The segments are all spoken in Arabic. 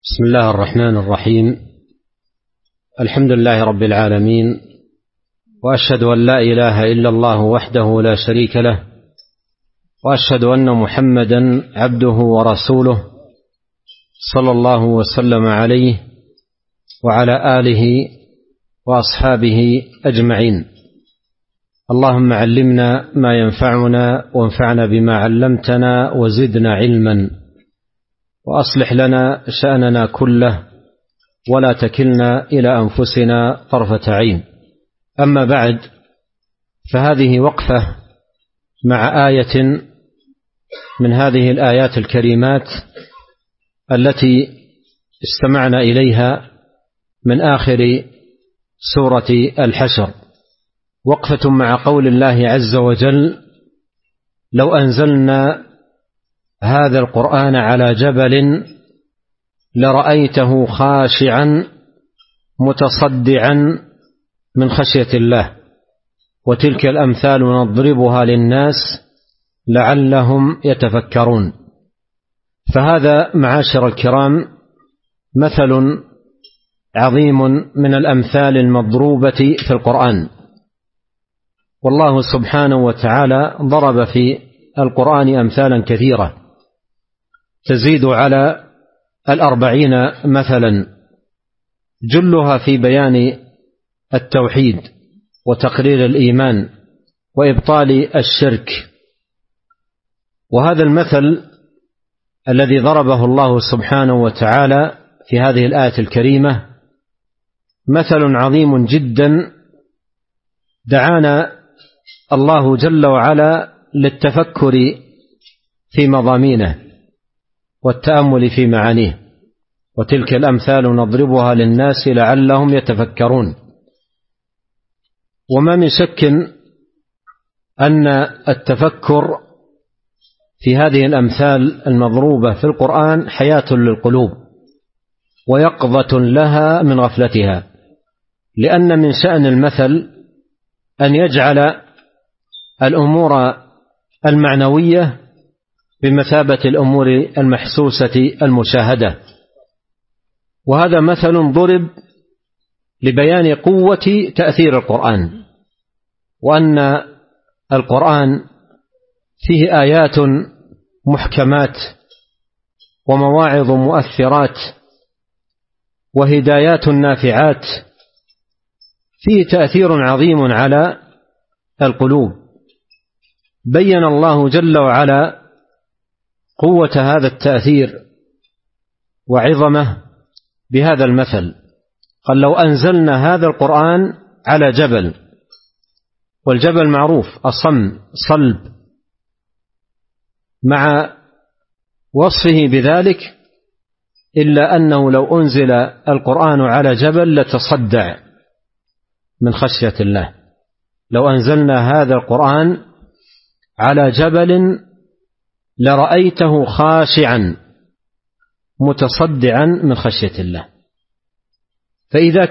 بسم الله الرحمن الرحيم. الحمد لله رب العالمين، وأشهد أن لا إله إلا الله وحده لا شريك له، وأشهد أن محمدا عبده ورسوله صلى الله وسلم عليه وعلى آله وأصحابه أجمعين. اللهم علمنا ما ينفعنا وانفعنا بما علمتنا وزدنا علما، وأصلح لنا شأننا كله ولا تكلنا إلى أنفسنا طرفة عين. أما بعد، فهذه وقفة مع آية من هذه الآيات الكريمات التي استمعنا إليها من آخر سورة الحشر، وقفة مع قول الله عز وجل: لو أنزلنا هذا القرآن على جبل لرأيته خاشعا متصدعا من خشية الله، وتلك الأمثال نضربها للناس لعلهم يتفكرون. فهذا معاشر الكرام مثل عظيم من الأمثال المضروبة في القرآن، والله سبحانه وتعالى ضرب في القرآن أمثالا كثيرة تزيد على 40 مثلا، جلها في بيان التوحيد وتقرير الإيمان وإبطال الشرك. وهذا المثل الذي ضربه الله سبحانه وتعالى في هذه الآية الكريمة مثل عظيم جدا، دعانا الله جل وعلا للتفكر في مضامينه والتأمل في معانيه، وتلك الأمثال نضربها للناس لعلهم يتفكرون. وما من شك أن التفكر في هذه الأمثال المضروبة في القرآن حياة للقلوب ويقظة لها من غفلتها، لأن من شأن المثل أن يجعل الأمور المعنوية بمثابة الأمور المحسوسة المشاهدة. وهذا مثل ضرب لبيان قوة تأثير القرآن، وأن القرآن فيه آيات محكمات ومواعظ مؤثرات وهدايات نافعات، فيه تأثير عظيم على القلوب. بين الله جل وعلا قوة هذا التأثير وعظمه بهذا المثل، قال: لو أنزلنا هذا القرآن على جبل، والجبل معروف أصم صلب، مع وصفه بذلك إلا أنه لو أنزل القرآن على جبل لتصدع من خشية الله. لو أنزلنا هذا القرآن على جبل لرأيته خاشعا متصدعا من خشية الله. فإذا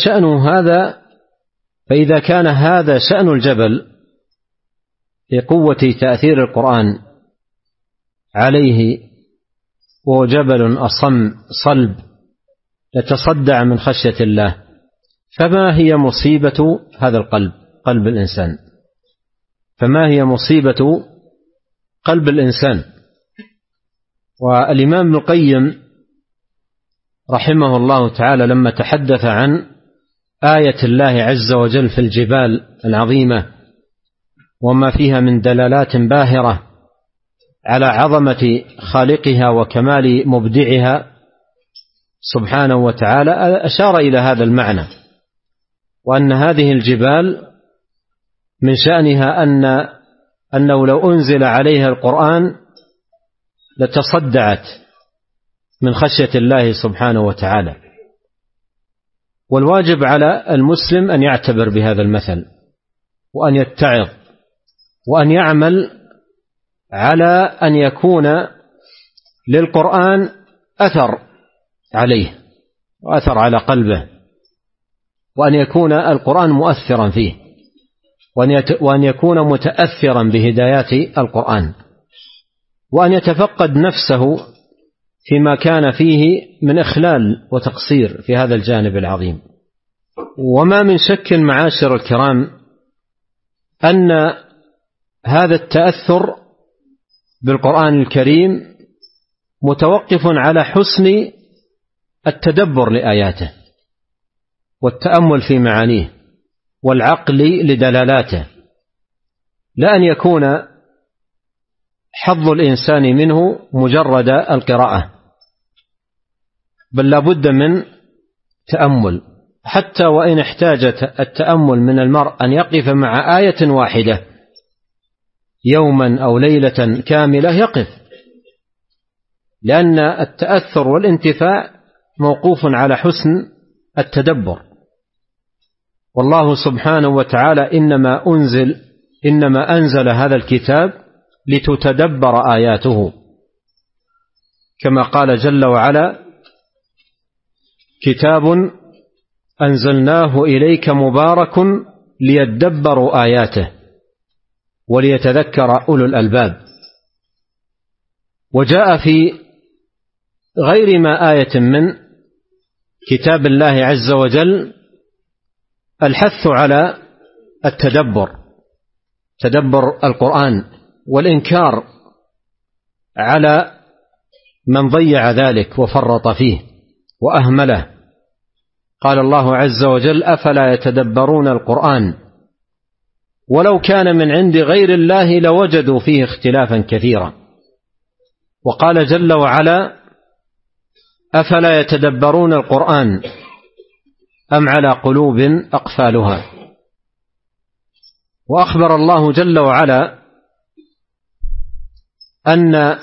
كان هذا شأن الجبل في قوة تأثير القرآن عليه، وهو جبل أصم صلب يتصدع من خشية الله، فما هي مصيبة هذا القلب، قلب الإنسان؟ فما هي مصيبة قلب الإنسان؟ والإمام ابن القيم رحمه الله تعالى لما تحدث عن آية الله عز وجل في الجبال العظيمة وما فيها من دلالات باهرة على عظمة خالقها وكمال مبدعها سبحانه وتعالى، أشار إلى هذا المعنى، وأن هذه الجبال من شأنها أنه لو أنزل عليها القرآن لتصدعت من خشية الله سبحانه وتعالى. والواجب على المسلم أن يعتبر بهذا المثل، وأن يتعظ، وأن يعمل على أن يكون للقرآن أثر عليه وأثر على قلبه، وأن يكون القرآن مؤثرا فيه، وأن يكون متأثرا بهدايات القرآن، وأن يتفقد نفسه فيما كان فيه من إخلال وتقصير في هذا الجانب العظيم. وما من شك معاشر الكرام أن هذا التأثر بالقرآن الكريم متوقف على حسن التدبر لآياته والتأمل في معانيه والعقل لدلالاته، لا أن يكون حظ الإنسان منه مجرد القراءة، بل لا بد من تأمل، حتى وإن احتاجت التأمل من المرء أن يقف مع آية واحدة يوما أو ليلة كاملة يقف، لأن التأثر والانتفاع موقوف على حسن التدبر. والله سبحانه وتعالى إنما أنزل هذا الكتاب لتتدبر آياته، كما قال جل وعلا: كتاب أنزلناه إليك مبارك ليدبروا آياته وليتذكر أولو الألباب. وجاء في غير ما آية من كتاب الله عز وجل الحث على تدبر القرآن والإنكار على من ضيع ذلك وفرط فيه وأهمله. قال الله عز وجل: أفلا يتدبرون القرآن ولو كان من عند غير الله لوجدوا فيه اختلافا كثيرا. وقال جل وعلا: أفلا يتدبرون القرآن أم على قلوب أقفالها. وأخبر الله جل وعلا أن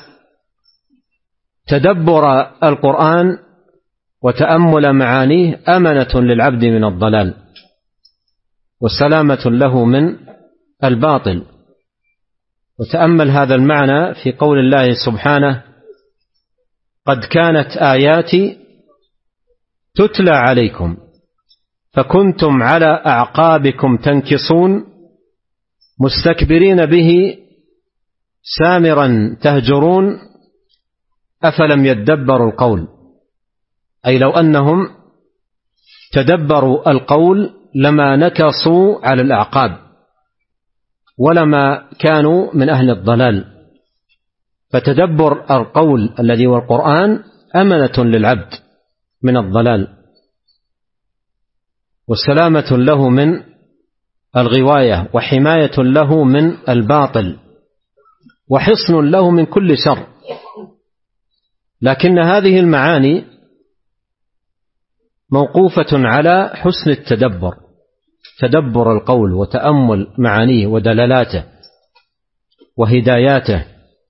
تدبر القرآن وتأمل معانيه أمنة للعبد من الضلال وسلامة له من الباطل. وتأمل هذا المعنى في قول الله سبحانه: قد كانت آياتي تتلى عليكم فكنتم على أعقابكم تنكصون مستكبرين به سامرا تهجرون أفلم يدبروا القول. أي لو أنهم تدبروا القول لما نكصوا على الأعقاب ولما كانوا من أهل الضلال. فتدبر القول الذي هو القرآن أمنة للعبد من الضلال وسلامة له من الغواية وحماية له من الباطل وحصن له من كل شر. لكن هذه المعاني موقوفة على حسن التدبر، تدبر القول وتأمل معانيه ودللاته وهداياته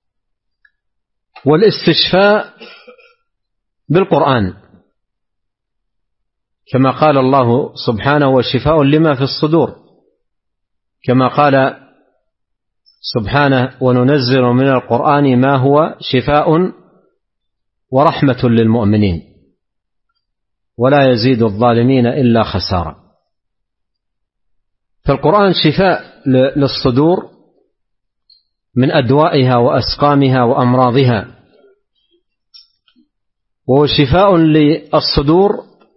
والاستشفاء بالقرآن، كما قال الله سبحانه: وشفاء لما في الصدور، كما قال سبحانه: وننزل من القرآن ما هو شفاء ورحمة للمؤمنين ولا يزيد الظالمين إلا خسارة. فالقرآن شفاء للصدور من أدوائها وأسقامها وأمراضها، وهو شفاء للصدور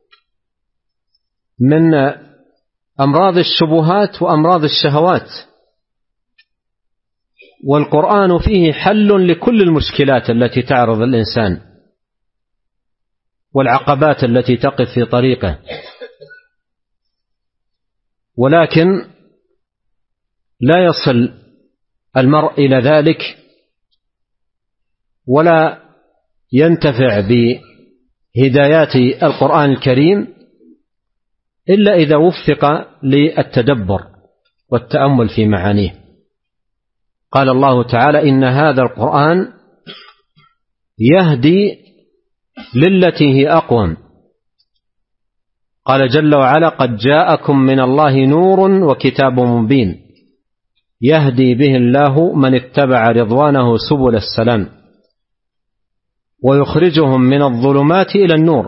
من أمراض الشبهات وأمراض الشهوات. والقرآن فيه حل لكل المشكلات التي تعرض الإنسان والعقبات التي تقف في طريقه، ولكن لا يصل المرء إلى ذلك ولا ينتفع بهدايات القرآن الكريم إلا إذا وفق للتدبر والتأمل في معانيه. قال الله تعالى: إن هذا القرآن يهدي للتي هي أقوم. قال جل وعلا: قد جاءكم من الله نور وكتاب مبين يهدي به الله من اتبع رضوانه سبل السلام ويخرجهم من الظلمات إلى النور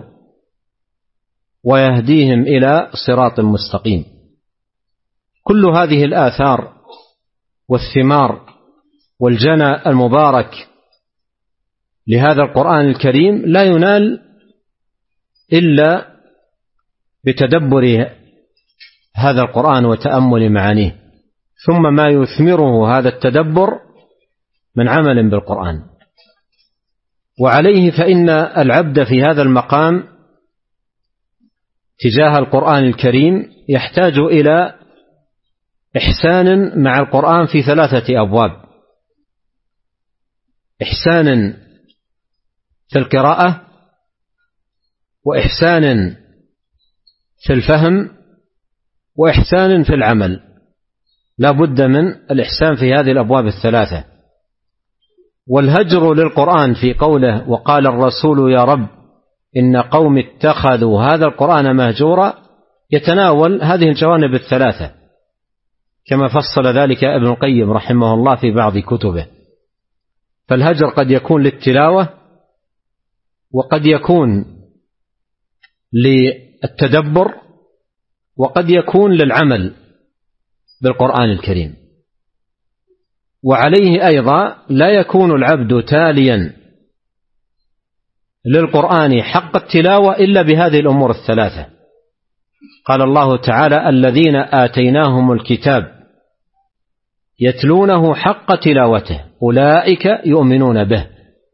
ويهديهم إلى صراط مستقيم. كل هذه الآثار والثمار والجنى المبارك لهذا القرآن الكريم لا ينال إلا بتدبر هذا القرآن وتأمل معانيه، ثم ما يثمره هذا التدبر من عمل بالقرآن. وعليه فإن العبد في هذا المقام تجاه القرآن الكريم يحتاج إلى إحسان مع القرآن في 3 أبواب: إحسان في القراءة، وإحسان في الفهم، وإحسان في العمل. لا بد من الإحسان في هذه الأبواب 3. والهجر للقرآن في قوله وقال الرسول يا رب إن قوم اتخذوا هذا القرآن مهجورا يتناول هذه الجوانب 3 كما فصل ذلك ابن القيم رحمه الله في بعض كتبه. فالهجر قد يكون للتلاوة، وقد يكون للتدبر، وقد يكون للعمل بالقرآن الكريم. وعليه أيضا لا يكون العبد تاليا للقرآن حق التلاوة إلا بهذه الأمور 3. قال الله تعالى الذين آتيناهم الكتاب يتلونه حق تلاوته أولئك يؤمنون به.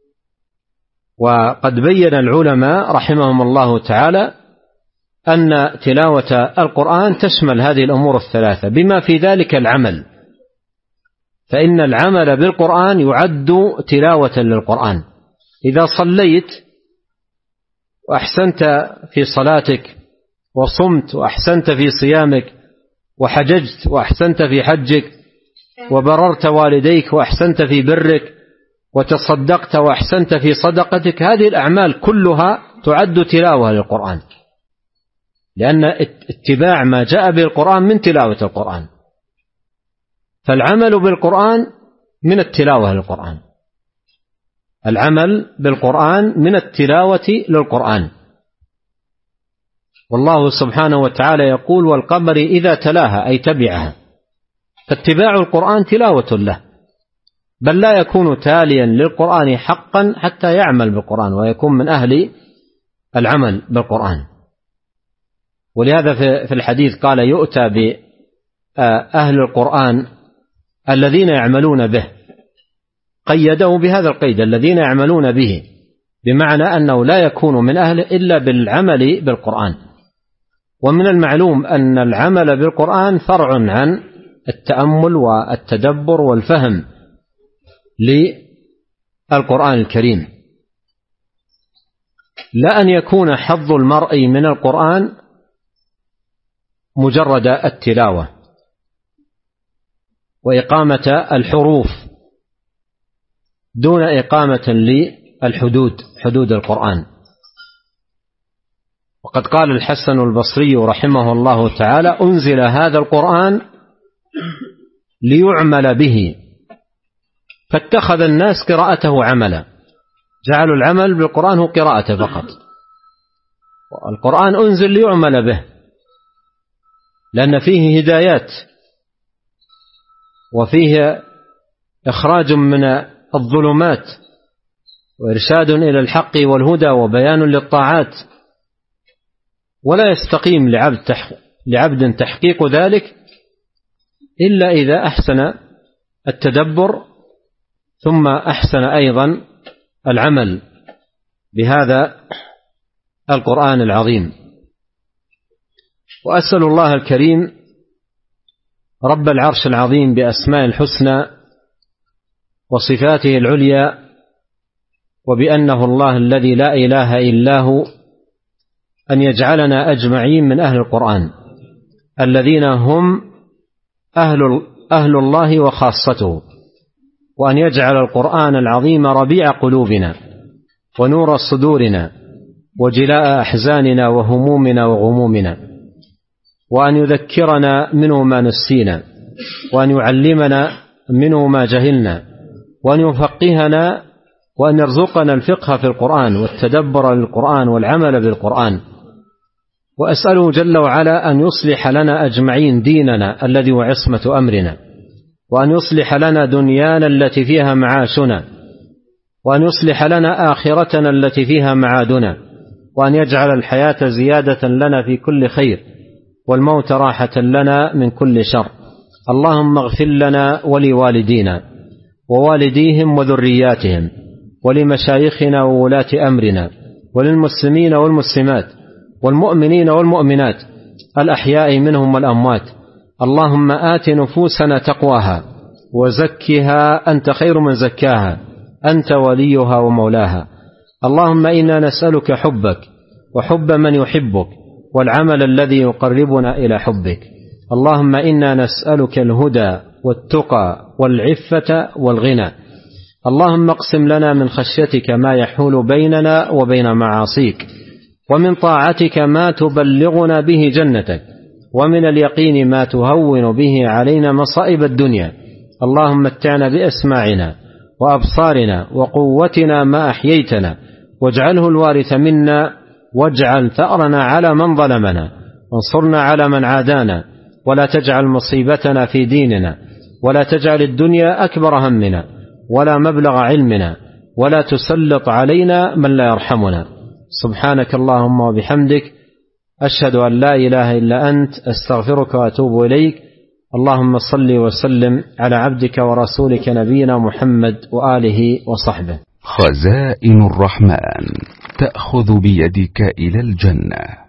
وقد بين العلماء رحمهم الله تعالى أن تلاوة القرآن تشمل هذه الأمور 3 بما في ذلك العمل، فإن العمل بالقرآن يعد تلاوة للقرآن. إذا صليت وأحسنت في صلاتك، وصمت وأحسنت في صيامك، وحججت وأحسنت في حجك، وبررت والديك وأحسنت في برك، وتصدقت وأحسنت في صدقتك، هذه الأعمال كلها تعد تلاوة للقرآن، لأن اتباع ما جاء به القرآن من تلاوة القرآن. فالعمل بالقرآن من التلاوة للقرآن، العمل بالقرآن من التلاوة للقرآن. والله سبحانه وتعالى يقول والقمر إذا تلاها أي تبعها، فاتباع القرآن تلاوة له، بل لا يكون تاليا للقرآن حقا حتى يعمل بالقرآن ويكون من أهل العمل بالقرآن. ولهذا في الحديث قال يؤتى بأهل القرآن الذين يعملون به، قيده بهذا القيد الذين يعملون به، بمعنى أنه لا يكون من أهله إلا بالعمل بالقرآن. ومن المعلوم أن العمل بالقرآن فرع عن التأمل والتدبر والفهم للقرآن الكريم، لا أن يكون حظ المرء من القرآن مجرد التلاوة وإقامة الحروف دون إقامة للحدود، حدود القرآن. وقد قال الحسن البصري رحمه الله تعالى أنزل هذا القرآن ليعمل به فاتخذ الناس قراءته عملا، جعلوا العمل بالقرآن هو قراءته فقط. القرآن أنزل ليعمل به لأن فيه هدايات وفيه إخراج من الظلمات وإرشاد إلى الحق والهدى وبيان للطاعات، ولا يستقيم لعبد تحقيق ذلك إلا إذا أحسن التدبر ثم أحسن أيضا العمل بهذا القرآن العظيم. وأسأل الله الكريم رب العرش العظيم بأسماء الحسنى وصفاته العليا وبأنه الله الذي لا إله إلا هو أن يجعلنا أجمعين من أهل القرآن الذين هم أهل الله وخاصته، وأن يجعل القرآن العظيم ربيع قلوبنا ونور صدورنا وجلاء أحزاننا وهمومنا وغمومنا، وأن يذكرنا منه ما نسينا، وأن يعلمنا منه ما جهلنا، وأن يفقهنا، وأن يرزقنا الفقه في القرآن والتدبر للقرآن والعمل بالقرآن. وأسأله جل وعلا أن يصلح لنا أجمعين ديننا الذي هو عصمة أمرنا، وأن يصلح لنا دنيانا التي فيها معاشنا، وأن يصلح لنا آخرتنا التي فيها معادنا، وأن يجعل الحياة زيادة لنا في كل خير، والموت راحة لنا من كل شر. اللهم اغفر لنا ولوالدينا ووالديهم وذرياتهم، ولمشايخنا وولاة أمرنا، وللمسلمين والمسلمات، والمؤمنين والمؤمنات الأحياء منهم والأموات. اللهم آت نفوسنا تقواها وزكها أنت خير من زكاها، أنت وليها ومولاها. اللهم إنا نسألك حبك وحب من يحبك والعمل الذي يقربنا إلى حبك. اللهم إنا نسألك الهدى والتقى والعفة والغنى. اللهم اقسم لنا من خشيتك ما يحول بيننا وبين معاصيك، ومن طاعتك ما تبلغنا به جنتك، ومن اليقين ما تهون به علينا مصائب الدنيا. اللهم متعنا بأسماعنا وأبصارنا وقوتنا ما أحييتنا، واجعله الوارث منا، واجعل ثأرنا على من ظلمنا، وانصرنا على من عادانا، ولا تجعل مصيبتنا في ديننا، ولا تجعل الدنيا أكبر همنا ولا مبلغ علمنا، ولا تسلط علينا من لا يرحمنا. سبحانك اللهم وبحمدك، أشهد أن لا إله إلا أنت، أستغفرك وأتوب إليك. اللهم صل وسلم على عبدك ورسولك نبينا محمد وآله وصحبه. خزائن الرحمن تأخذ بيدك إلى الجنة.